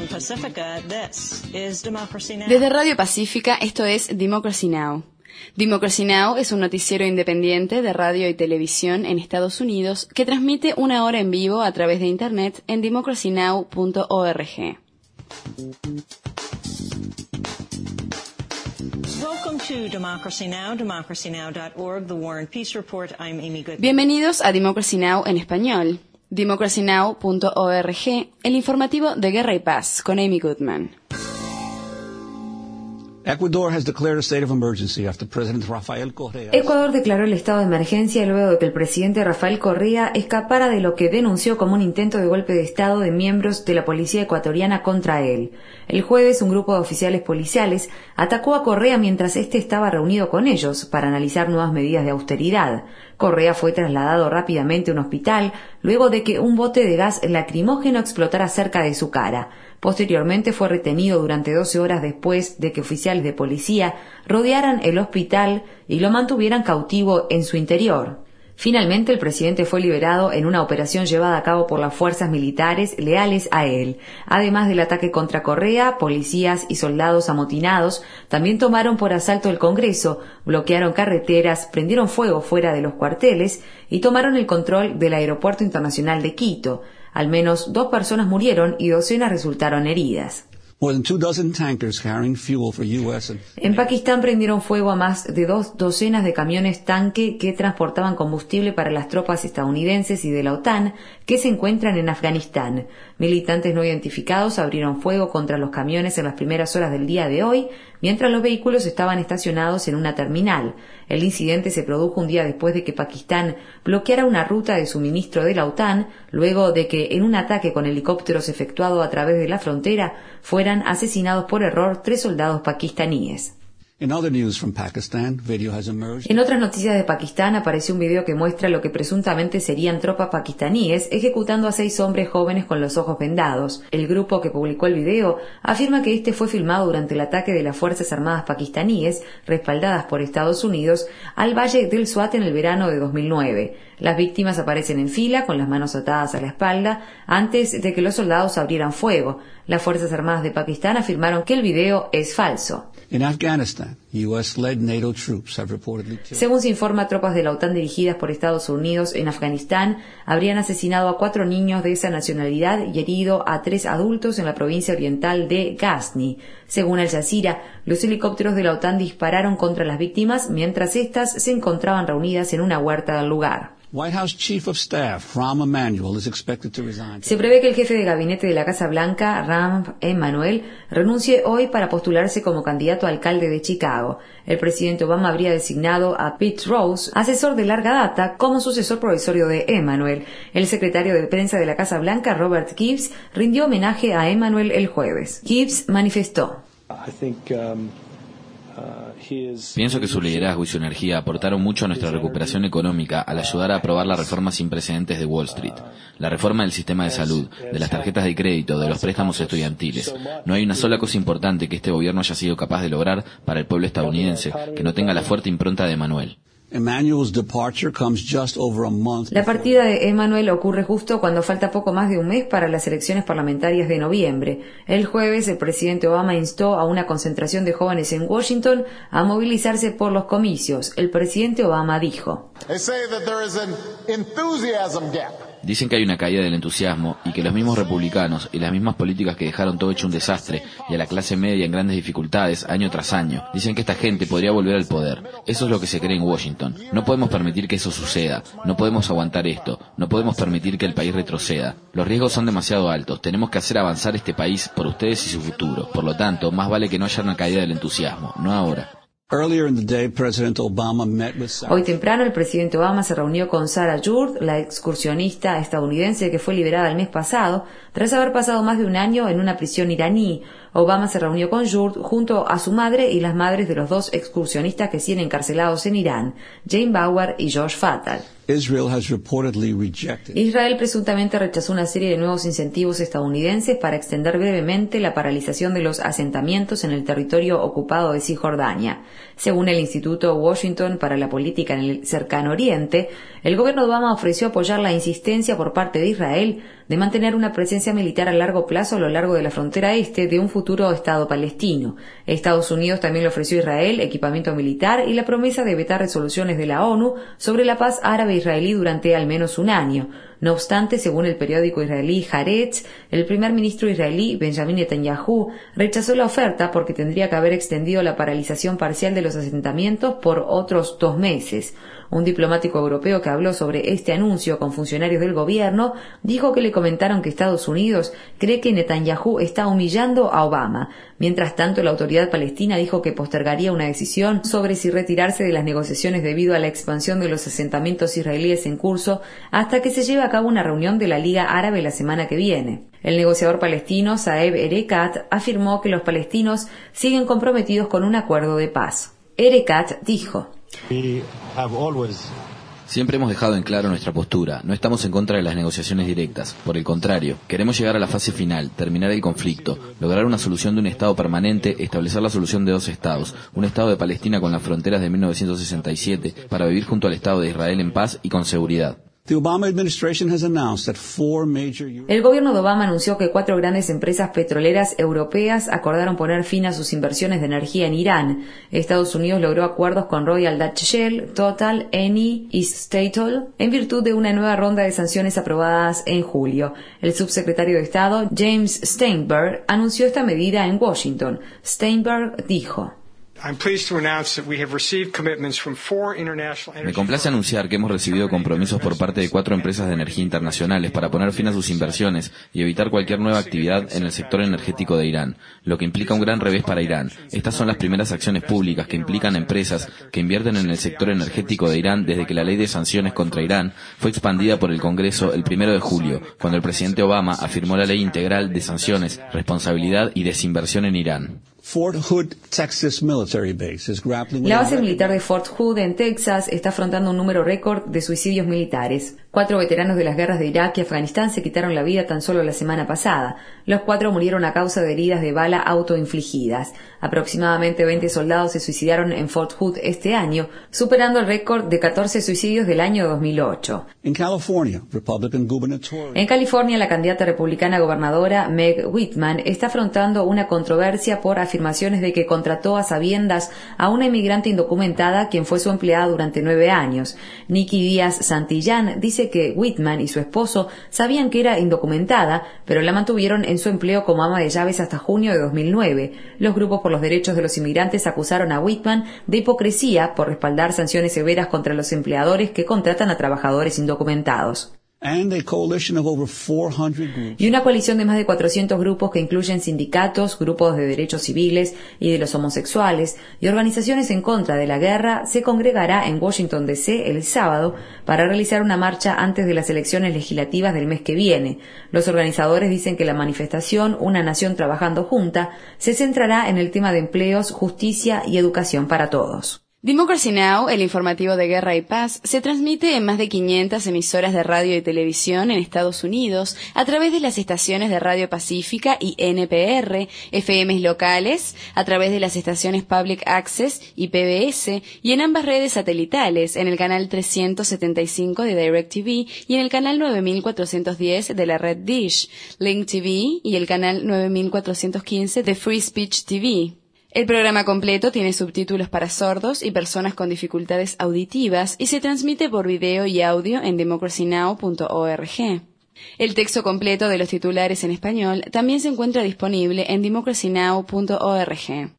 Pacifica, this is Democracy Now! Desde Radio Pacífica, esto es Democracy Now! Democracy Now! Es un noticiero independiente de radio y televisión en Estados Unidos que transmite una hora en vivo a través de Internet en democracynow.org. Welcome to Democracy Now!, democracynow.org, The War and Peace Report. I'm Amy Goodman. Bienvenidos a Democracy Now! En español. democracynow.org, el informativo de Guerra y Paz, con Amy Goodman. Ecuador declaró el estado de emergencia luego de que el presidente Rafael Correa escapara de lo que denunció como un intento de golpe de estado de miembros de la policía ecuatoriana contra él. El jueves, un grupo de oficiales policiales atacó a Correa mientras éste estaba reunido con ellos para analizar nuevas medidas de austeridad. Correa fue trasladado rápidamente a un hospital luego de que un bote de gas lacrimógeno explotara cerca de su cara. Posteriormente fue retenido durante 12 horas después de que oficiales de policía rodearan el hospital y lo mantuvieran cautivo en su interior. Finalmente, el presidente fue liberado en una operación llevada a cabo por las fuerzas militares leales a él. Además del ataque contra Correa, policías y soldados amotinados también tomaron por asalto el Congreso, bloquearon carreteras, prendieron fuego fuera de los cuarteles y tomaron el control del Aeropuerto Internacional de Quito. Al menos 2 personas murieron y docenas resultaron heridas. En Pakistán prendieron fuego a más de 2 docenas de camiones tanque que transportaban combustible para las tropas estadounidenses y de la OTAN que se encuentran en Afganistán. Militantes no identificados abrieron fuego contra los camiones en las primeras horas del día de hoy, mientras los vehículos estaban estacionados en una terminal. El incidente se produjo un día después de que Pakistán bloqueara una ruta de suministro de la OTAN, luego de que en un ataque con helicópteros efectuado a través de la frontera fueran asesinados por error 3 soldados pakistaníes. En otras noticias de Pakistán apareció un video que muestra lo que presuntamente serían tropas pakistaníes ejecutando a 6 hombres jóvenes con los ojos vendados. El grupo que publicó el video afirma que este fue filmado durante el ataque de las Fuerzas Armadas pakistaníes, respaldadas por Estados Unidos, al Valle del Swat en el verano de 2009. Las víctimas aparecen en fila, con las manos atadas a la espalda, antes de que los soldados abrieran fuego. Las Fuerzas Armadas de Pakistán afirmaron que el video es falso. Según se informa, tropas de la OTAN dirigidas por Estados Unidos en Afganistán habrían asesinado a 4 niños de esa nacionalidad y herido a 3 adultos en la provincia oriental de Ghazni. Según Al Jazeera, los helicópteros de la OTAN dispararon contra las víctimas mientras éstas se encontraban reunidas en una huerta del lugar. Se prevé que el jefe de gabinete de la Casa Blanca, Rahm Emanuel, renuncie hoy para postularse como candidato a alcalde de Chicago. El presidente Obama habría designado a Pete Rose, asesor de larga data, como sucesor provisorio de Emanuel. El secretario de prensa de la Casa Blanca, Robert Gibbs, rindió homenaje a Emanuel el jueves. Gibbs manifestó: Pienso que su liderazgo y su energía aportaron mucho a nuestra recuperación económica al ayudar a aprobar la reforma sin precedentes de Wall Street, la reforma del sistema de salud, de las tarjetas de crédito, de los préstamos estudiantiles. No hay una sola cosa importante que este gobierno haya sido capaz de lograr para el pueblo estadounidense que no tenga la fuerte impronta de Emanuel. La partida de Emanuel ocurre justo cuando falta poco más de un mes para las elecciones parlamentarias de noviembre. El jueves, el presidente Obama instó a una concentración de jóvenes en Washington a movilizarse por los comicios. El presidente Obama dijo: Dicen que hay una caída del entusiasmo y que los mismos republicanos y las mismas políticas que dejaron todo hecho un desastre y a la clase media en grandes dificultades año tras año, dicen que esta gente podría volver al poder. Eso es lo que se cree en Washington. No podemos permitir que eso suceda. No podemos aguantar esto. No podemos permitir que el país retroceda. Los riesgos son demasiado altos. Tenemos que hacer avanzar este país por ustedes y su futuro. Por lo tanto, más vale que no haya una caída del entusiasmo. No ahora. Hoy temprano, el presidente Obama se reunió con Sarah Jurd, la excursionista estadounidense que fue liberada el mes pasado tras haber pasado más de un año en una prisión iraní. Obama se reunió con Jurt junto a su madre y las madres de los 2 excursionistas que siguen encarcelados en Irán, Jane Bauer y Josh Fatal. Israel presuntamente rechazó una serie de nuevos incentivos estadounidenses para extender brevemente la paralización de los asentamientos en el territorio ocupado de Cisjordania. Según el Instituto Washington para la Política en el Cercano Oriente, el gobierno de Obama ofreció apoyar la insistencia por parte de Israel de mantener una presencia militar a largo plazo a lo largo de la frontera este de un futuro Estado palestino. Estados Unidos también le ofreció a Israel equipamiento militar y la promesa de vetar resoluciones de la ONU sobre la paz árabe-israelí durante al menos un año. No obstante, según el periódico israelí Haaretz, el primer ministro israelí Benjamin Netanyahu rechazó la oferta porque tendría que haber extendido la paralización parcial de los asentamientos por otros 2 meses. Un diplomático europeo que habló sobre este anuncio con funcionarios del gobierno dijo que le comentaron que Estados Unidos cree que Netanyahu está humillando a Obama. Mientras tanto, la autoridad palestina dijo que postergaría una decisión sobre si retirarse de las negociaciones debido a la expansión de los asentamientos israelíes en curso hasta que se lleve a cabo una reunión de la Liga Árabe la semana que viene. El negociador palestino Saeb Erekat afirmó que los palestinos siguen comprometidos con un acuerdo de paz. Erekat dijo: Siempre hemos dejado en claro nuestra postura. No estamos en contra de las negociaciones directas. Por el contrario, queremos llegar a la fase final, terminar el conflicto, lograr una solución de un Estado permanente, establecer la solución de 2 Estados, un Estado de Palestina con las fronteras de 1967, para vivir junto al Estado de Israel en paz y con seguridad. El gobierno de Obama anunció que 4 grandes empresas petroleras europeas acordaron poner fin a sus inversiones de energía en Irán. Estados Unidos logró acuerdos con Royal Dutch Shell, Total, Eni y Statoil en virtud de una nueva ronda de sanciones aprobadas en julio. El subsecretario de Estado, James Steinberg, anunció esta medida en Washington. Steinberg dijo: Me complace anunciar que hemos recibido compromisos por parte de 4 empresas de energía internacionales para poner fin a sus inversiones y evitar cualquier nueva actividad en el sector energético de Irán, lo que implica un gran revés para Irán. Estas son las primeras acciones públicas que implican empresas que invierten en el sector energético de Irán desde que la ley de sanciones contra Irán fue expandida por el Congreso el 1 de julio, cuando el presidente Obama afirmó la Ley Integral de Sanciones, Responsabilidad y Desinversión en Irán. La base militar de Fort Hood en Texas está afrontando un número récord de suicidios militares. 4 veteranos de las guerras de Irak y Afganistán se quitaron la vida tan solo la semana pasada. Los 4 murieron a causa de heridas de bala autoinfligidas. Aproximadamente 20 soldados se suicidaron en Fort Hood este año, superando el récord de 14 suicidios del año 2008. En California, la candidata republicana gobernadora Meg Whitman está afrontando una controversia por afirmaciones de que contrató a sabiendas a una inmigrante indocumentada quien fue su empleada durante 9 años. Nikki Díaz Santillán dice que Whitman y su esposo sabían que era indocumentada, pero la mantuvieron en su empleo como ama de llaves hasta junio de 2009. Los grupos por los derechos de los inmigrantes acusaron a Whitman de hipocresía por respaldar sanciones severas contra los empleadores que contratan a trabajadores indocumentados. Y una coalición de más de 400 grupos que incluyen sindicatos, grupos de derechos civiles y de los homosexuales y organizaciones en contra de la guerra se congregará en Washington D.C. el sábado para realizar una marcha antes de las elecciones legislativas del mes que viene. Los organizadores dicen que la manifestación, Una Nación Trabajando Junta, se centrará en el tema de empleos, justicia y educación para todos. Democracy Now!, el informativo de guerra y paz, se transmite en más de 500 emisoras de radio y televisión en Estados Unidos a través de las estaciones de Radio Pacífica y NPR, FMs locales, a través de las estaciones Public Access y PBS, y en ambas redes satelitales, en el canal 375 de DirecTV y en el canal 9410 de la red Dish, Link TV y el canal 9415 de Free Speech TV. El programa completo tiene subtítulos para sordos y personas con dificultades auditivas y se transmite por video y audio en democracynow.org. El texto completo de los titulares en español también se encuentra disponible en democracynow.org.